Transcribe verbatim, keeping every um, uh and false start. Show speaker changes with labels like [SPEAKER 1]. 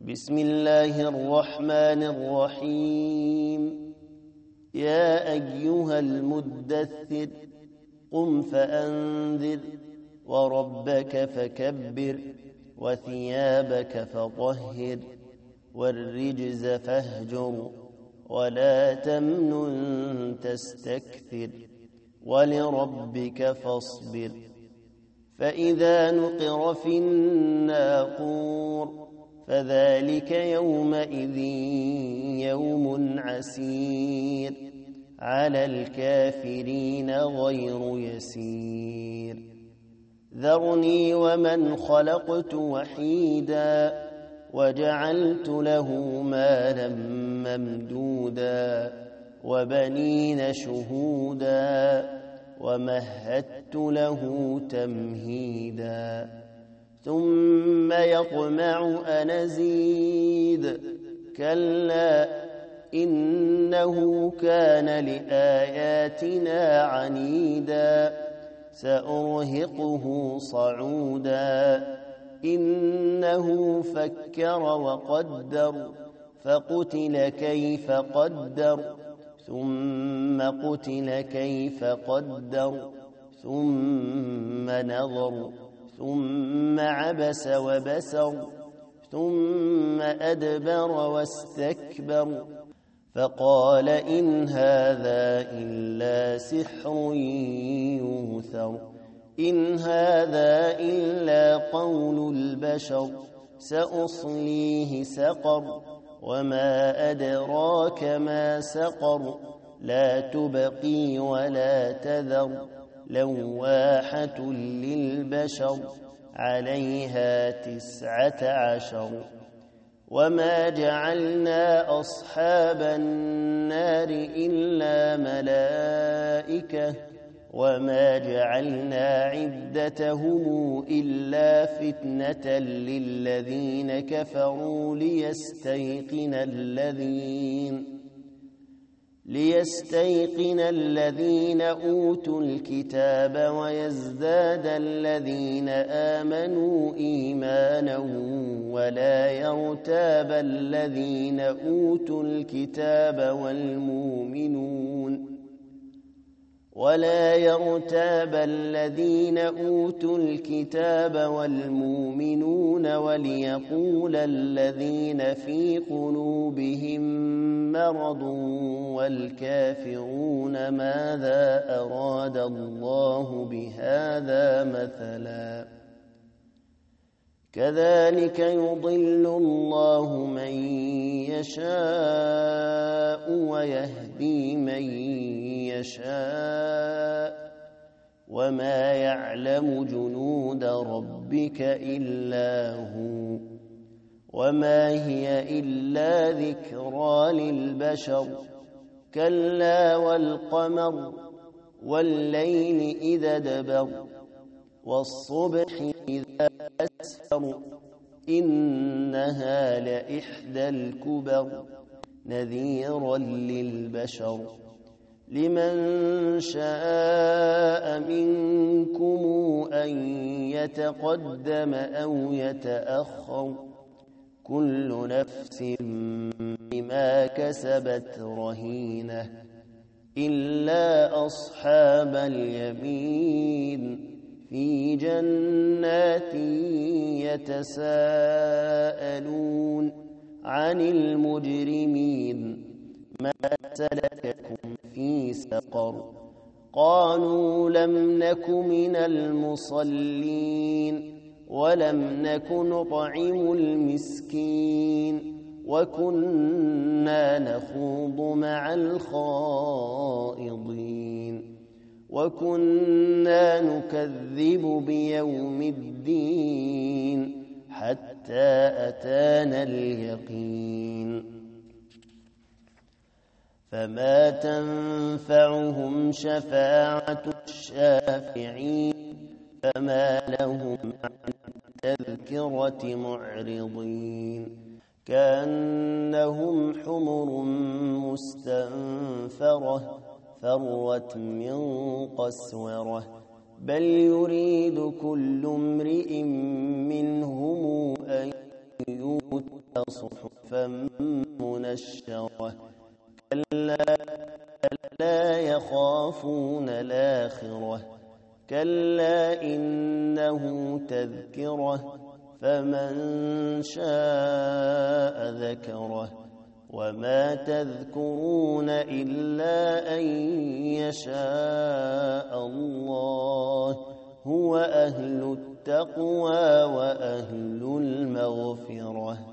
[SPEAKER 1] بسم الله الرحمن الرحيم. يا أيها المدثر قم فأنذر وربك فكبر وثيابك فطهر والرجز فاهجر ولا تمنن تستكثر ولربك فاصبر. فإذا نقر في الناقور فذلك يومئذ يوم عسير على الكافرين غير يسير. ذرني ومن خلقت وحيدا وجعلت له مالا ممدودا وبنين شهودا ومهدت له تمهيدا ثم يطمع أن أزيد كلا إنه كان لآياتنا عنيدا سأرهقه صعودا إنه فكر وقدر فقتل كيف قدر ثم قتل كيف قدر ثم نظر ثم عبس وبسر ثم أدبر واستكبر فقال إن هذا إلا سحر يوثر إن هذا إلا قول البشر سأصليه سقر وما أدراك ما سقر لا تبقي ولا تذر لواحة للبشر عليها تسعة عشر. وما جعلنا أصحاب النار إلا ملائكة وما جعلنا عدتهم إلا فتنة للذين كفروا ليستيقن الذين ليستيقن الذين أوتوا الكتاب ويزداد الذين آمنوا إيمانا ولا يرتاب الذين أوتوا الكتاب والمؤمنون ولا يرتاب الذين أوتوا الكتاب والمؤمنون وليقول الذين في قلوبهم مرض والكافرون ماذا أراد الله بهذا مثلا كذلك يضل الله من يشاء ويهدي من يشاء وما يعلم جنود ربك إلا هو وما هي إلا ذكرى للبشر كلا والقمر والليل إذا دبر والصبح إذا أسفر إنها لإحدى الكبر نذيرا للبشر لمن شاء منكم أن يتقدم أو يتأخر كل نفس بما كسبت رهينة إلا أصحاب اليمين في جنات يتساءلون عن المجرمين ما سلككم في سقر قالوا لم نك من المصلين ولم نك نطعم المسكين وكنا نخوض مع الخائضين وكنا نكذب بيوم الدين حتى أتانا اليقين فما تنفعهم شفاعة الشافعين فما لهم عن التذكرة معرضين كأنهم حمر مستنفرة فرت من قسورة بل يريد كل امرئ منهم أن يؤتى صحفا منشرة كلا لا يخافون الآخرة كلا إنه تذكرة فمن شاء ذكره وما تذكرون إلا أن يشاء الله هو أهل التقوى وأهل المغفرة.